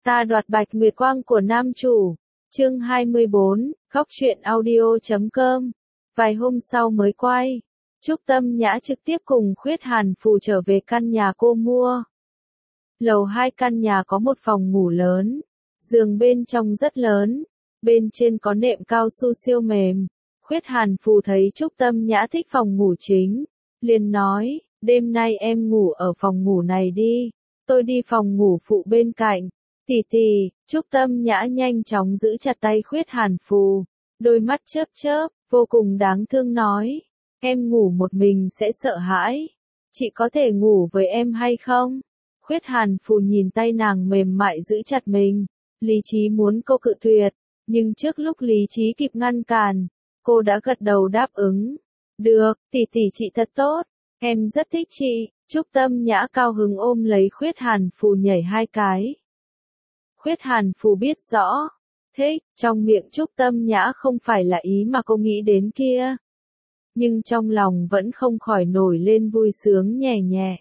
Ta đoạt bạch nguyệt quang của nam chủ. Chương 24, khóc chuyện audio.com. Vài hôm sau mới quay. Trúc Tâm Nhã trực tiếp cùng Khuyết Hàn Phù trở về căn nhà cô mua. Lầu 2 căn nhà có một phòng ngủ lớn. Giường bên trong rất lớn. Bên trên có nệm cao su siêu mềm. Khuyết Hàn Phù thấy Trúc Tâm Nhã thích phòng ngủ chính. Liền nói, đêm nay em ngủ ở phòng ngủ này đi. Tôi đi phòng ngủ phụ bên cạnh. Tỷ tỷ, Trúc Tâm Nhã nhanh chóng giữ chặt tay Khuyết Hàn Phù. Đôi mắt chớp chớp, vô cùng đáng thương nói. Em ngủ một mình sẽ sợ hãi. Chị có thể ngủ với em hay không? Khuyết Hàn Phù nhìn tay nàng mềm mại giữ chặt mình. Lý trí muốn cô cự tuyệt. Nhưng trước lúc lý trí kịp ngăn cản, cô đã gật đầu đáp ứng. Được, tỷ tỷ chị thật tốt. Em rất thích chị. Trúc Tâm Nhã cao hứng ôm lấy Khuyết Hàn Phù nhảy 2 cái. Khuyết Hàn Phù biết rõ. Thích, trong miệng Trúc Tâm Nhã không phải là ý mà cô nghĩ đến kia. Nhưng trong lòng vẫn không khỏi nổi lên vui sướng nhẹ nhẹ.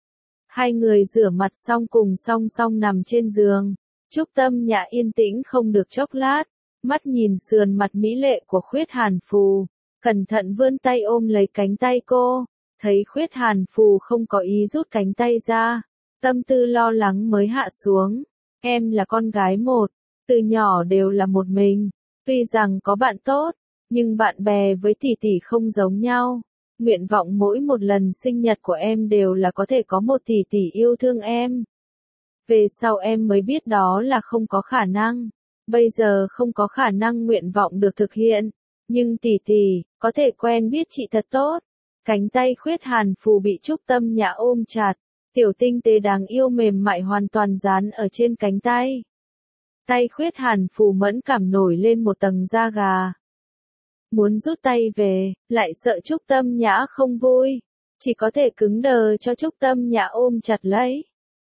Hai người rửa mặt xong cùng song song nằm trên giường. Trúc Tâm Nhã yên tĩnh không được chốc lát. Mắt nhìn sườn mặt mỹ lệ của Khuyết Hàn Phù. Cẩn thận vươn tay ôm lấy cánh tay cô. Thấy Khuyết Hàn Phù không có ý rút cánh tay ra. Tâm tư lo lắng mới hạ xuống. Em là con gái một. Từ nhỏ đều là một mình. Tuy rằng có bạn tốt. Nhưng bạn bè với tỷ tỷ không giống nhau. Nguyện vọng mỗi một lần sinh nhật của em đều là có thể có một tỷ tỷ yêu thương em. Về sau em mới biết đó là không có khả năng. Bây giờ không có khả năng nguyện vọng được thực hiện. Nhưng tỷ tỷ, có thể quen biết chị thật tốt. Cánh tay Khuyết Hàn Phù bị Trúc Tâm Nhã ôm chặt. Tiểu tinh tế đáng yêu mềm mại hoàn toàn dán ở trên cánh tay. Tay Khuyết Hàn Phù mẫn cảm nổi lên một tầng da gà. Muốn rút tay về, lại sợ Trúc Tâm Nhã không vui. Chỉ có thể cứng đờ cho Trúc Tâm Nhã ôm chặt lấy.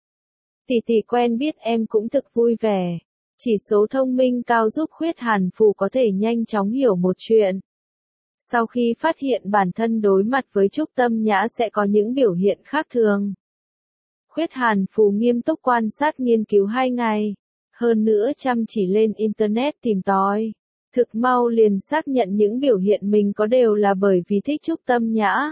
Tỷ tỷ quen biết em cũng thực vui vẻ. Chỉ số thông minh cao giúp Khuyết Hàn Phù có thể nhanh chóng hiểu một chuyện. Sau khi phát hiện bản thân đối mặt với Trúc Tâm Nhã sẽ có những biểu hiện khác thường. Khuyết Hàn Phù nghiêm túc quan sát nghiên cứu 2 ngày. Hơn nữa chăm chỉ lên Internet tìm tòi. Thực mau liền xác nhận những biểu hiện mình có đều là bởi vì thích Trúc Tâm Nhã.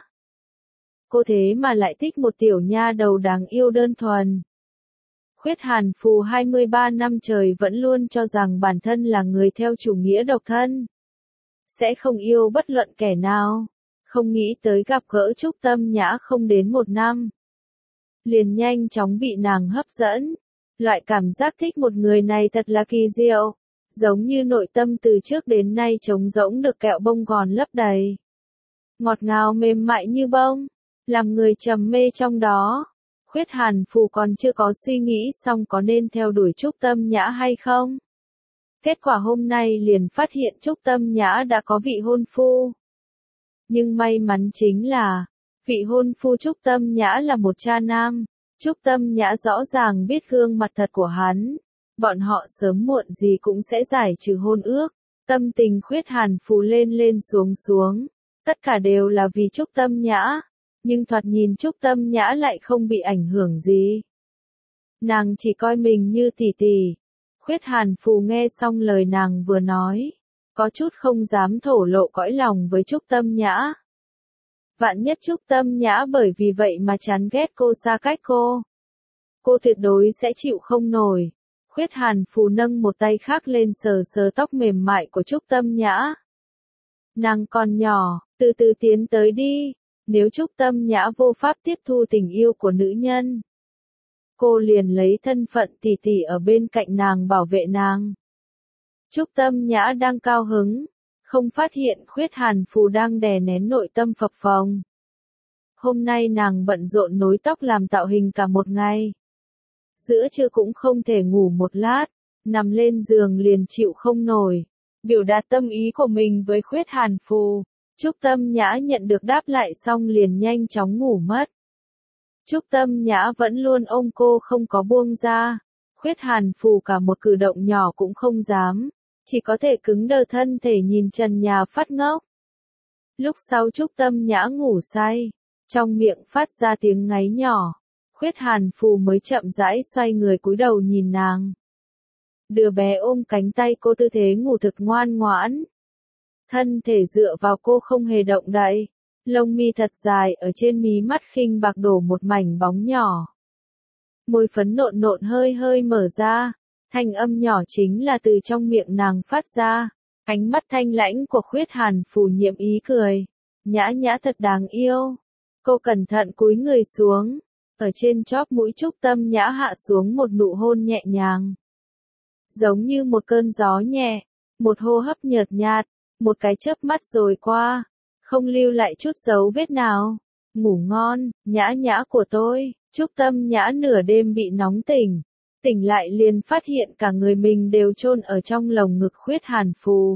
Cô thế mà lại thích một tiểu nha đầu đáng yêu đơn thuần. Khuyết Hàn Phù 23 năm trời vẫn luôn cho rằng bản thân là người theo chủ nghĩa độc thân. Sẽ không yêu bất luận kẻ nào. Không nghĩ tới gặp gỡ Trúc Tâm Nhã không đến 1 năm. Liền nhanh chóng bị nàng hấp dẫn. Loại cảm giác thích một người này thật là kỳ diệu. Giống như nội tâm từ trước đến nay trống rỗng được kẹo bông gòn lấp đầy. Ngọt ngào mềm mại như bông. Làm người trầm mê trong đó. Khuyết Hàn Phù còn chưa có suy nghĩ xong có nên theo đuổi Trúc Tâm Nhã hay không. Kết quả hôm nay liền phát hiện Trúc Tâm Nhã đã có vị hôn phu. Nhưng may mắn chính là, vị hôn phu Trúc Tâm Nhã là một cha nam. Trúc Tâm Nhã rõ ràng biết gương mặt thật của hắn. Bọn họ sớm muộn gì cũng sẽ giải trừ hôn ước. Tâm tình Khuyết Hàn Phù lên lên xuống xuống. Tất cả đều là vì Trúc Tâm Nhã. Nhưng thoạt nhìn Trúc Tâm Nhã lại không bị ảnh hưởng gì. Nàng chỉ coi mình như tỷ tỷ. Khuyết Hàn Phù nghe xong lời nàng vừa nói. Có chút không dám thổ lộ cõi lòng với Trúc Tâm Nhã. Vạn nhất Trúc Tâm Nhã bởi vì vậy mà chán ghét cô xa cách cô. Cô tuyệt đối sẽ chịu không nổi. Khuyết Hàn Phù nâng một tay khác lên sờ sờ tóc mềm mại của Trúc Tâm Nhã. Nàng còn nhỏ, từ từ tiến tới đi. Nếu Trúc Tâm Nhã vô pháp tiếp thu tình yêu của nữ nhân, cô liền lấy thân phận tỷ tỷ ở bên cạnh nàng bảo vệ nàng. Trúc Tâm Nhã đang cao hứng, không phát hiện Khuyết Hàn Phù đang đè nén nội tâm phập phồng. Hôm nay nàng bận rộn nối tóc làm tạo hình cả một ngày. Giữa trưa cũng không thể ngủ một lát, nằm lên giường liền chịu không nổi. Biểu đạt tâm ý của mình với Khuyết Hàn Phù. Trúc Tâm Nhã nhận được đáp lại xong liền nhanh chóng ngủ mất. Trúc Tâm Nhã vẫn luôn ôm cô không có buông ra. Khuyết Hàn Phù cả một cử động nhỏ cũng không dám. Chỉ có thể cứng đờ thân thể nhìn trần nhà phát ngốc. Lúc sau Trúc Tâm Nhã ngủ say. Trong miệng phát ra tiếng ngáy nhỏ. Khuyết Hàn Phù mới chậm rãi xoay người cúi đầu nhìn nàng. Đứa bé ôm cánh tay cô tư thế ngủ thực ngoan ngoãn. Thân thể dựa vào cô không hề động đậy. Lông mi thật dài ở trên mí mắt khinh bạc đổ một mảnh bóng nhỏ. Môi phấn nộn nộn hơi hơi mở ra. Thanh âm nhỏ chính là từ trong miệng nàng phát ra. Ánh mắt thanh lãnh của Khuyết Hàn phủ nhiệm ý cười. Nhã nhã thật đáng yêu. Cô cẩn thận cúi người xuống. Ở trên chóp mũi Trúc Tâm Nhã hạ xuống một nụ hôn nhẹ nhàng. Giống như một cơn gió nhẹ. Một hô hấp nhợt nhạt. Một cái chớp mắt rồi qua. Không lưu lại chút dấu vết nào. Ngủ ngon, nhã nhã của tôi. Trúc Tâm Nhã nửa đêm bị nóng tỉnh. Tỉnh lại liền phát hiện cả người mình đều chôn ở trong lồng ngực Khuyết Hàn Phù.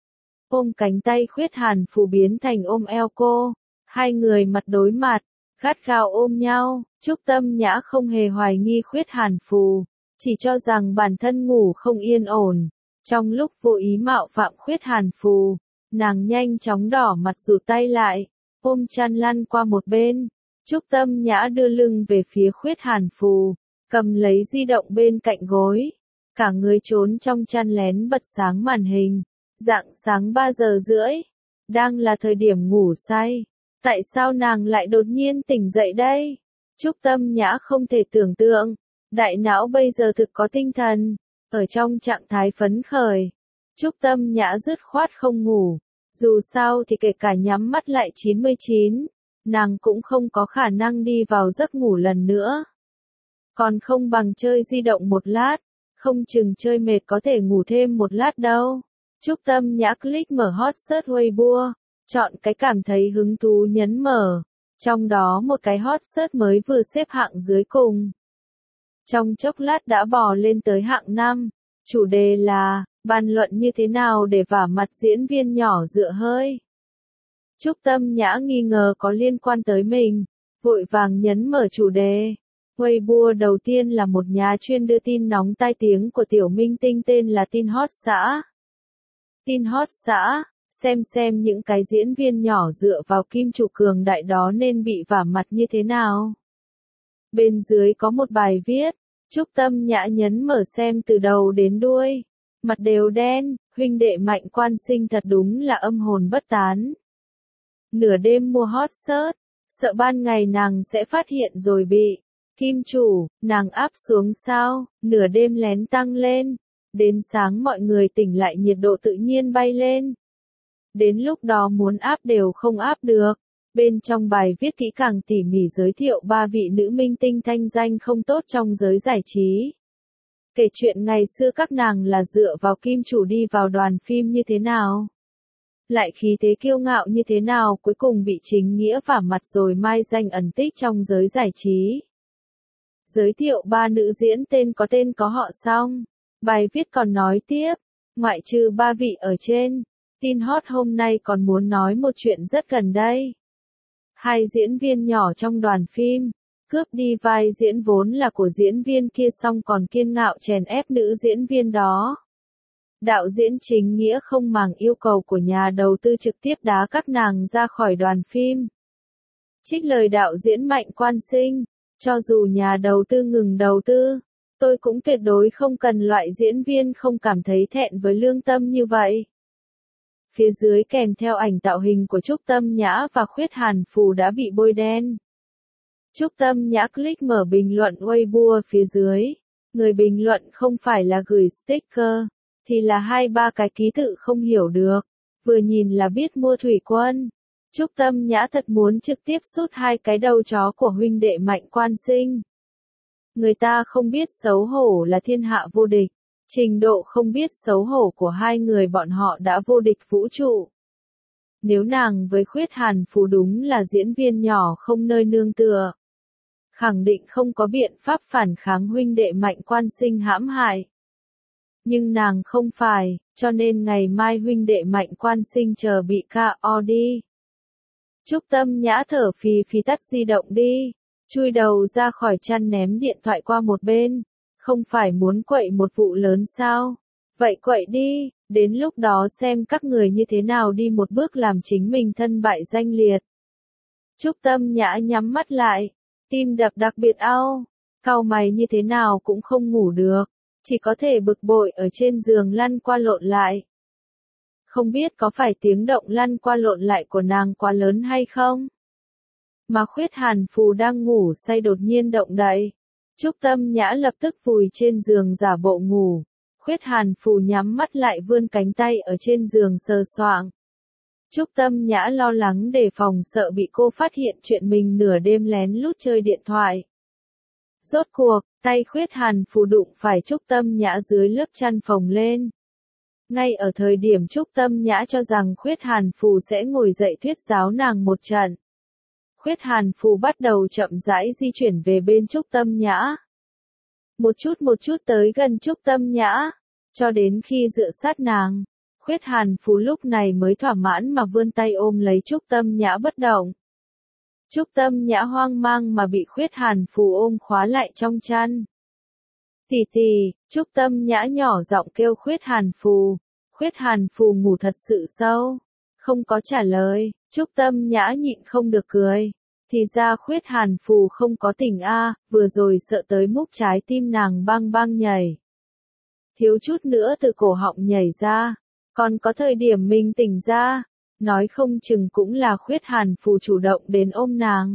Ôm cánh tay Khuyết Hàn Phù biến thành ôm eo cô. Hai người mặt đối mặt, gắt gao ôm nhau. Trúc Tâm Nhã không hề hoài nghi Khuyết Hàn Phù, chỉ cho rằng bản thân ngủ không yên ổn. Trong lúc vô ý mạo phạm Khuyết Hàn Phù, nàng nhanh chóng đỏ mặt rụt tay lại, ôm chăn lăn qua một bên. Trúc Tâm Nhã đưa lưng về phía Khuyết Hàn Phù, cầm lấy di động bên cạnh gối. Cả người trốn trong chăn lén bật sáng màn hình. Rạng sáng 3 giờ rưỡi. Đang là thời điểm ngủ say. Tại sao nàng lại đột nhiên tỉnh dậy đây? Trúc Tâm Nhã không thể tưởng tượng. Đại não bây giờ thực có tinh thần. Ở trong trạng thái phấn khởi. Trúc Tâm Nhã dứt khoát không ngủ. Dù sao thì kể cả nhắm mắt lại 99. Nàng cũng không có khả năng đi vào giấc ngủ lần nữa. Còn không bằng chơi di động một lát. Không chừng chơi mệt có thể ngủ thêm một lát đâu. Trúc Tâm Nhã click mở hot search Weibo. Chọn cái cảm thấy hứng thú nhấn mở. Trong đó một cái hot search mới vừa xếp hạng dưới cùng. Trong chốc lát đã bò lên tới hạng 5. Chủ đề là, bàn luận như thế nào để vả mặt diễn viên nhỏ dựa hơi. Trúc Tâm Nhã nghi ngờ có liên quan tới mình. Vội vàng nhấn mở chủ đề. Weibo đầu tiên là một nhà chuyên đưa tin nóng tai tiếng của tiểu minh tinh tên là Tin Hot xã. Tin Hot xã, xem những cái diễn viên nhỏ dựa vào kim chủ cường đại đó nên bị vả mặt như thế nào. Bên dưới có một bài viết, Trúc Tâm Nhã nhấn mở xem từ đầu đến đuôi. Mặt đều đen, huynh đệ Mạnh Quan Sinh thật đúng là âm hồn bất tán. Nửa đêm mua hot search, sợ ban ngày nàng sẽ phát hiện rồi bị kim chủ, nàng áp xuống sao, nửa đêm lén tăng lên. Đến sáng mọi người tỉnh lại nhiệt độ tự nhiên bay lên. Đến lúc đó muốn áp đều không áp được. Bên trong bài viết kỹ càng tỉ mỉ giới thiệu 3 vị nữ minh tinh thanh danh không tốt trong giới giải trí. Kể chuyện ngày xưa các nàng là dựa vào kim chủ đi vào đoàn phim như thế nào. Lại khí thế kiêu ngạo như thế nào cuối cùng bị chính nghĩa vả mặt rồi mai danh ẩn tích trong giới giải trí. Giới thiệu 3 nữ diễn tên có họ xong. Bài viết còn nói tiếp, ngoại trừ 3 vị ở trên, Tin Hot hôm nay còn muốn nói một chuyện rất gần đây. 2 diễn viên nhỏ trong đoàn phim, cướp đi vai diễn vốn là của diễn viên kia xong còn kiên ngạo chèn ép nữ diễn viên đó. Đạo diễn chính nghĩa không màng yêu cầu của nhà đầu tư trực tiếp đá các nàng ra khỏi đoàn phim. Trích lời đạo diễn Mạnh Quan Sinh, cho dù nhà đầu tư ngừng đầu tư, tôi cũng tuyệt đối không cần loại diễn viên không cảm thấy thẹn với lương tâm như vậy. Phía dưới kèm theo ảnh tạo hình của Trúc Tâm Nhã và Khuyết Hàn Phù đã bị bôi đen. Trúc Tâm Nhã click mở bình luận Weibo phía dưới. Người bình luận không phải là gửi sticker, thì là 2-3 cái ký tự không hiểu được. Vừa nhìn là biết mua thủy quân. Trúc Tâm Nhã thật muốn trực tiếp sút 2 cái đầu chó của huynh đệ Mạnh Quan Sinh. Người ta không biết xấu hổ là thiên hạ vô địch. Trình độ không biết xấu hổ của 2 người bọn họ đã vô địch vũ trụ. Nếu nàng với Khuyết Hàn Phù đúng là diễn viên nhỏ không nơi nương tựa, khẳng định không có biện pháp phản kháng huynh đệ Mạnh Quan Sinh hãm hại. Nhưng nàng không phải, cho nên ngày mai huynh đệ Mạnh Quan Sinh chờ bị KO đi. Trúc Tâm Nhã thở phì phì tắt di động đi, chui đầu ra khỏi chăn ném điện thoại qua một bên. Không phải muốn quậy một vụ lớn sao? Vậy quậy đi, đến lúc đó xem các người như thế nào đi một bước làm chính mình thân bại danh liệt. Trúc Tâm Nhã nhắm mắt lại, tim đập đặc biệt ao, cau mày như thế nào cũng không ngủ được. chỉ có thể bực bội ở trên giường lăn qua lộn lại. Không biết có phải tiếng động lăn qua lộn lại của nàng quá lớn hay không? Mà Khuyết Hàn Phù đang ngủ say đột nhiên động đậy. Trúc Tâm Nhã lập tức vùi trên giường giả bộ ngủ. Khuyết Hàn Phù nhắm mắt lại vươn cánh tay ở trên giường sờ soạng. Trúc Tâm Nhã lo lắng đề phòng sợ bị cô phát hiện chuyện mình nửa đêm lén lút chơi điện thoại. Rốt cuộc, tay Khuyết Hàn Phù đụng phải Trúc Tâm Nhã dưới lớp chăn phồng lên. Ngay ở thời điểm Trúc Tâm Nhã cho rằng Khuyết Hàn Phù sẽ ngồi dậy thuyết giáo nàng một trận. Khuyết Hàn Phù bắt đầu chậm rãi di chuyển về bên Trúc Tâm Nhã. Một chút tới gần Trúc Tâm Nhã, cho đến khi dựa sát nàng. Khuyết Hàn Phù lúc này mới thỏa mãn mà vươn tay ôm lấy Trúc Tâm Nhã bất động. Trúc Tâm Nhã hoang mang mà bị Khuyết Hàn Phù ôm khóa lại trong chăn. Tỷ tỷ, Trúc Tâm Nhã nhỏ giọng kêu Khuyết Hàn Phù. Khuyết Hàn Phù ngủ thật sự sâu, không có trả lời. Trúc Tâm Nhã nhịn không được cười. Thì ra Khuyết Hàn Phù không có tỉnh a, vừa rồi sợ tới mức trái tim nàng bang bang nhảy. Thiếu chút nữa từ cổ họng nhảy ra, còn có thời điểm mình tỉnh ra, nói không chừng cũng là Khuyết Hàn Phù chủ động đến ôm nàng.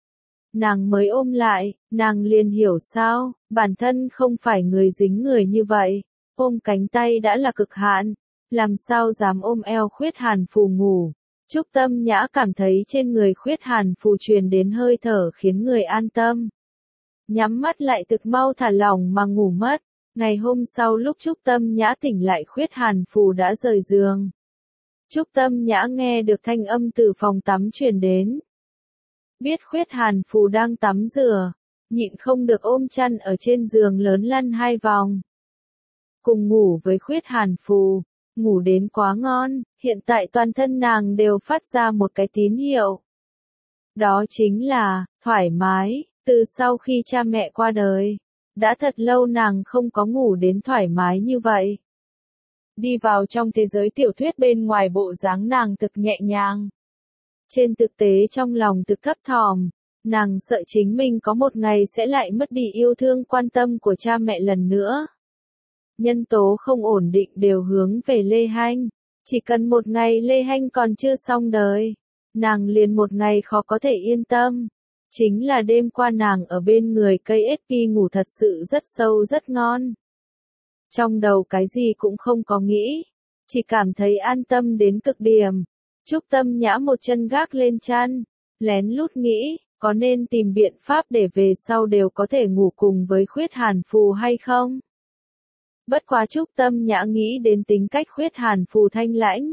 Nàng mới ôm lại, nàng liền hiểu sao, bản thân không phải người dính người như vậy, ôm cánh tay đã là cực hạn, làm sao dám ôm eo Khuyết Hàn Phù ngủ. Trúc Tâm Nhã cảm thấy trên người Khuyết Hàn Phù truyền đến hơi thở khiến người an tâm. Nhắm mắt lại thực mau thả lỏng mà ngủ mất. Ngày hôm sau lúc Trúc Tâm Nhã tỉnh lại Khuyết Hàn Phù đã rời giường. Trúc Tâm Nhã nghe được thanh âm từ phòng tắm truyền đến. Biết Khuyết Hàn Phù đang tắm rửa, nhịn không được ôm chăn ở trên giường lớn lăn 2 vòng. Cùng ngủ với Khuyết Hàn Phù, ngủ đến quá ngon, hiện tại toàn thân nàng đều phát ra một cái tín hiệu. Đó chính là, thoải mái, từ sau khi cha mẹ qua đời. Đã thật lâu nàng không có ngủ đến thoải mái như vậy. Đi vào trong thế giới tiểu thuyết bên ngoài bộ dáng nàng thực nhẹ nhàng. Trên thực tế trong lòng thực thấp thỏm, nàng sợ chính mình có một ngày sẽ lại mất đi yêu thương quan tâm của cha mẹ lần nữa. Nhân tố không ổn định đều hướng về Lê Hanh. Chỉ cần một ngày Lê Hanh còn chưa xong đời, nàng liền một ngày khó có thể yên tâm. Chính là đêm qua nàng ở bên người cây SP ngủ thật sự rất sâu rất ngon. Trong đầu cái gì cũng không có nghĩ, chỉ cảm thấy an tâm đến cực điểm. Trúc Tâm Nhã một chân gác lên chăn, lén lút nghĩ, có nên tìm biện pháp để về sau đều có thể ngủ cùng với Khuyết Hàn Phù hay không? Bất quá Trúc Tâm Nhã nghĩ đến tính cách Khuyết Hàn Phù thanh lãnh.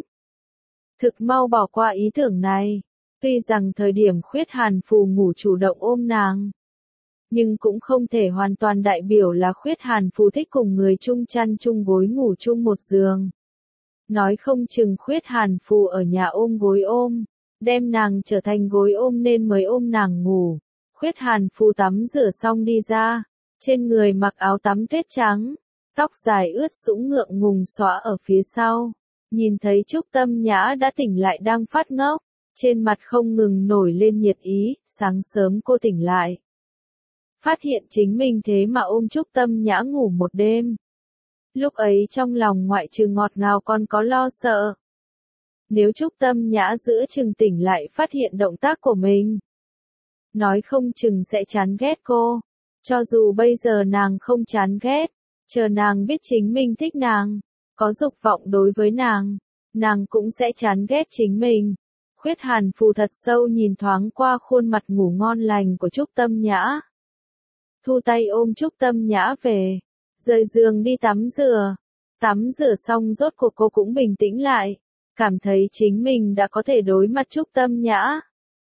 Thực mau bỏ qua ý tưởng này. Tuy rằng thời điểm Khuyết Hàn Phù ngủ chủ động ôm nàng, nhưng cũng không thể hoàn toàn đại biểu là Khuyết Hàn Phù thích cùng người chung chăn chung gối ngủ chung một giường. Nói không chừng Khuyết Hàn Phù ở nhà ôm gối ôm, đem nàng trở thành gối ôm nên mới ôm nàng ngủ. Khuyết Hàn Phù tắm rửa xong đi ra, trên người mặc áo tắm tuyết trắng, tóc dài ướt sũng ngượng ngùng xõa ở phía sau. Nhìn thấy Trúc Tâm Nhã đã tỉnh lại đang phát ngốc. Trên mặt không ngừng nổi lên nhiệt ý, sáng sớm cô tỉnh lại. Phát hiện chính mình thế mà ôm Trúc Tâm Nhã ngủ một đêm. Lúc ấy trong lòng ngoại trừ ngọt ngào còn có lo sợ. Nếu Trúc Tâm Nhã giữa chừng tỉnh lại phát hiện động tác của mình, nói không chừng sẽ chán ghét cô. Cho dù bây giờ nàng không chán ghét, chờ nàng biết chính mình thích nàng, có dục vọng đối với nàng cũng sẽ chán ghét chính mình. Khuyết Hàn Phù thật sâu nhìn thoáng qua khuôn mặt ngủ ngon lành của Trúc Tâm Nhã. Thu tay ôm Trúc Tâm Nhã về, rời giường đi tắm rửa. Tắm rửa xong rốt cuộc cô cũng bình tĩnh lại, cảm thấy chính mình đã có thể đối mặt Trúc Tâm Nhã.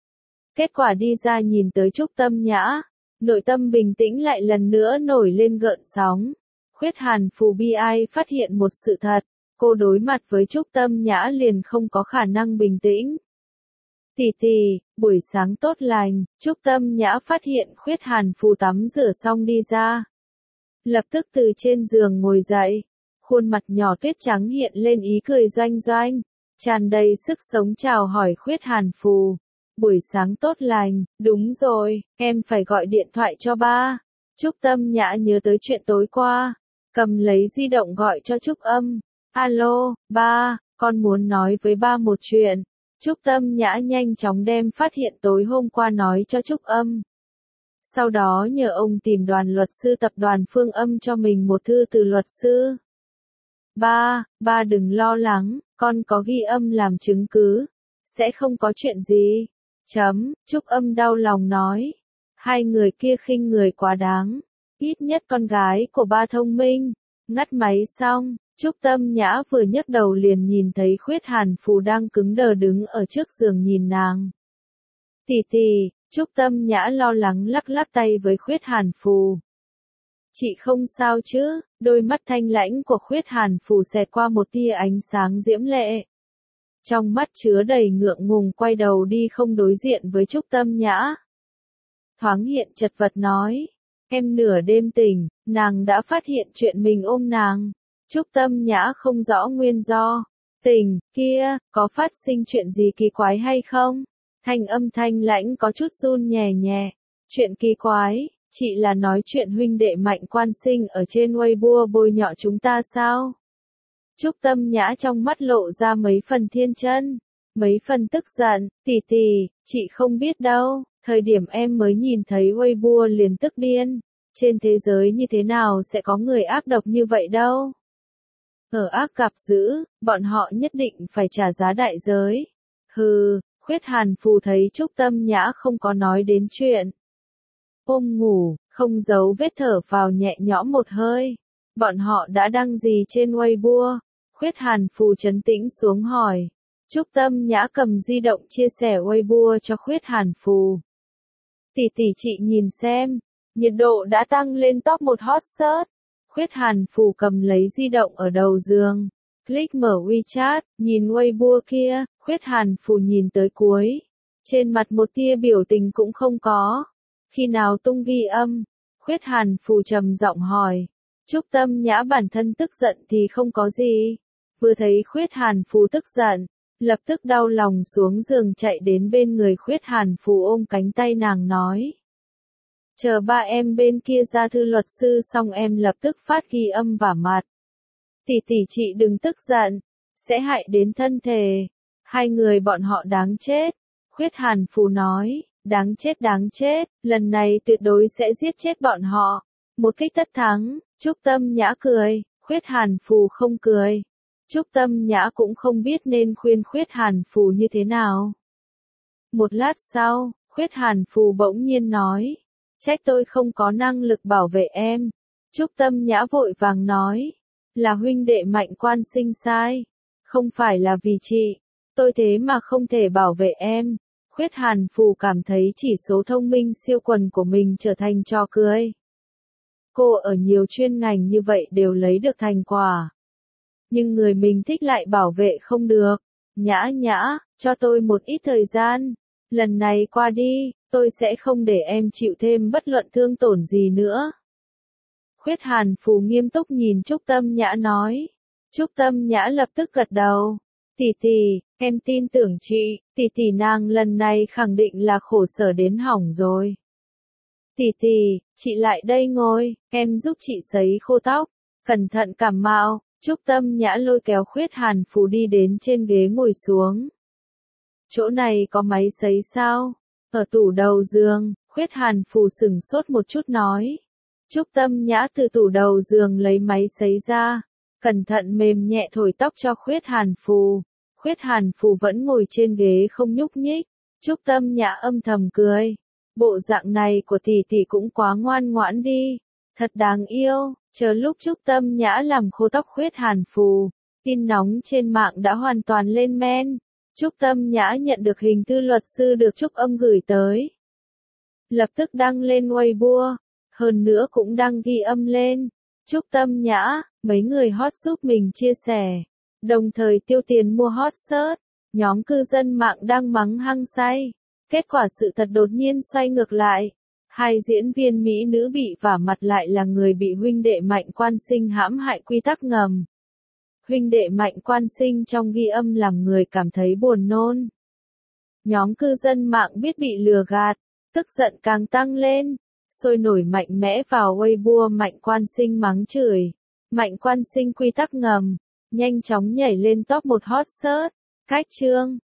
Kết quả đi ra nhìn tới Trúc Tâm Nhã, nội tâm bình tĩnh lại lần nữa nổi lên gợn sóng. Khuyết Hàn Phù bi ai phát hiện một sự thật, cô đối mặt với Trúc Tâm Nhã liền không có khả năng bình tĩnh. Tỷ tỷ, buổi sáng tốt lành, Trúc Tâm Nhã phát hiện Khuyết Hàn Phù tắm rửa xong đi ra. Lập tức từ trên giường ngồi dậy, khuôn mặt nhỏ tuyết trắng hiện lên ý cười doanh doanh, tràn đầy sức sống chào hỏi Khuyết Hàn Phù. Buổi sáng tốt lành, đúng rồi, em phải gọi điện thoại cho ba. Trúc Tâm Nhã nhớ tới chuyện tối qua, cầm lấy di động gọi cho Trúc Âm. Alo, ba, con muốn nói với ba một chuyện. Trúc Tâm Nhã nhanh chóng đem phát hiện tối hôm qua nói cho Trúc Âm. Sau đó nhờ ông tìm đoàn luật sư tập đoàn Phương Âm cho mình một thư từ luật sư. Ba đừng lo lắng, con có ghi âm làm chứng cứ. Sẽ không có chuyện gì. Trúc Âm đau lòng nói. Hai người kia khinh người quá đáng. Ít nhất con gái của ba thông minh. Ngắt máy xong, Trúc Tâm Nhã vừa nhấc đầu liền nhìn thấy Khuyết Hàn Phù đang cứng đờ đứng ở trước giường nhìn nàng. Tỷ, Trúc Tâm Nhã lo lắng lắc lắc tay với Khuyết Hàn Phù. Chị không sao chứ? Đôi mắt thanh lãnh của Khuyết Hàn Phù xẹt qua một tia ánh sáng diễm lệ. Trong mắt chứa đầy ngượng ngùng quay đầu đi không đối diện với Trúc Tâm Nhã. Thoáng hiện chật vật nói. Em nửa đêm tỉnh, nàng đã phát hiện chuyện mình ôm nàng. Trúc Tâm Nhã không rõ nguyên do. Tỉnh, kia, có phát sinh chuyện gì kỳ quái hay không? Thanh âm thanh lãnh có chút run nhẹ nhẹ. Chuyện kỳ quái, chị là nói chuyện huynh đệ Mạnh Quan Sinh ở trên Weibo bôi nhọ chúng ta sao? Trúc Tâm Nhã trong mắt lộ ra mấy phần thiên chân, mấy phần tức giận. Tỷ, chị không biết đâu, thời điểm em mới nhìn thấy Weibo liền tức điên. Trên thế giới như thế nào sẽ có người ác độc như vậy đâu? Ở ác gặp dữ, bọn họ nhất định phải trả giá đại giới. Hừ, Khuyết Hàn Phù thấy Trúc Tâm Nhã không có nói đến chuyện ôm ngủ, không giấu vết thở vào nhẹ nhõm một hơi. Bọn họ đã đăng gì trên Weibo? Khuyết Hàn Phù trấn tĩnh xuống hỏi. Trúc Tâm Nhã cầm di động chia sẻ Weibo cho Khuyết Hàn Phù. Tỷ chị nhìn xem, nhiệt độ đã tăng lên top 1 hot search. Khuyết Hàn Phù cầm lấy di động ở đầu giường. Click mở WeChat, nhìn Weibo kia, Khuyết Hàn Phù nhìn tới cuối. Trên mặt một tia biểu tình cũng không có. Khi nào tung ghi âm? Khuyết Hàn Phù trầm giọng hỏi. Trúc Tâm Nhã bản thân tức giận thì không có gì. Vừa thấy Khuyết Hàn Phù tức giận, lập tức đau lòng xuống giường chạy đến bên người Khuyết Hàn Phù ôm cánh tay nàng nói. Chờ ba em bên kia ra thư luật sư xong em lập tức phát ghi âm vả mặt. Tỷ chị đừng tức giận, sẽ hại đến thân thể. Hai người bọn họ đáng chết. Khuyết Hàn Phù nói, đáng chết, lần này tuyệt đối sẽ giết chết bọn họ. Một kích tất thắng. Trúc Tâm Nhã cười, Khuyết Hàn Phù không cười. Trúc Tâm Nhã cũng không biết nên khuyên Khuyết Hàn Phù như thế nào. Một lát sau, Khuyết Hàn Phù bỗng nhiên nói. Trách tôi không có năng lực bảo vệ em. Trúc Tâm Nhã vội vàng nói. Là huynh đệ Mạnh Quan Sinh sai. Không phải là vì chị. Tôi thế mà không thể bảo vệ em. Khuyết Hàn Phù cảm thấy chỉ số thông minh siêu quần của mình trở thành trò cười. Cô ở nhiều chuyên ngành như vậy đều lấy được thành quả. Nhưng người mình thích lại bảo vệ không được. Nhã, cho tôi một ít thời gian. Lần này qua đi, tôi sẽ không để em chịu thêm bất luận thương tổn gì nữa. Khuyết Hàn Phù nghiêm túc nhìn Trúc Tâm Nhã nói. Trúc Tâm Nhã lập tức gật đầu. Tỷ, em tin tưởng chị, tỷ nàng lần này khẳng định là khổ sở đến hỏng rồi. Tỷ, chị lại đây ngồi, em giúp chị sấy khô tóc, cẩn thận cảm mạo. Trúc Tâm Nhã lôi kéo Khuyết Hàn Phù đi đến trên ghế ngồi xuống. Chỗ này có máy sấy sao? Ở tủ đầu giường, Khuyết Hàn Phù sửng sốt một chút nói. Trúc Tâm Nhã từ tủ đầu giường lấy máy sấy ra, cẩn thận mềm nhẹ thổi tóc cho Khuyết Hàn Phù. Khuyết Hàn Phù vẫn ngồi trên ghế không nhúc nhích. Trúc Tâm Nhã âm thầm cười. Bộ dạng này của tỷ cũng quá ngoan ngoãn đi. Thật đáng yêu. Chờ lúc Trúc Tâm Nhã làm khô tóc Khuyết Hàn Phù, tin nóng trên mạng đã hoàn toàn lên men. Trúc Tâm Nhã nhận được hình thư luật sư được Trúc Âm gửi tới. Lập tức đăng lên Weibo, hơn nữa cũng đăng ghi âm lên. Trúc Tâm Nhã, mấy người hot giúp mình chia sẻ, đồng thời tiêu tiền mua hot search. Nhóm cư dân mạng đang mắng hăng say. Kết quả sự thật đột nhiên xoay ngược lại. Hai diễn viên mỹ nữ bị vả mặt lại là người bị huynh đệ Mạnh Quan Sinh hãm hại quy tắc ngầm. Huynh đệ Mạnh Quan Sinh trong ghi âm làm người cảm thấy buồn nôn. Nhóm cư dân mạng biết bị lừa gạt, tức giận càng tăng lên, sôi nổi mạnh mẽ vào Weibo Mạnh Quan Sinh mắng chửi. Mạnh Quan Sinh quy tắc ngầm, nhanh chóng nhảy lên top 1 hot search. Khách trương.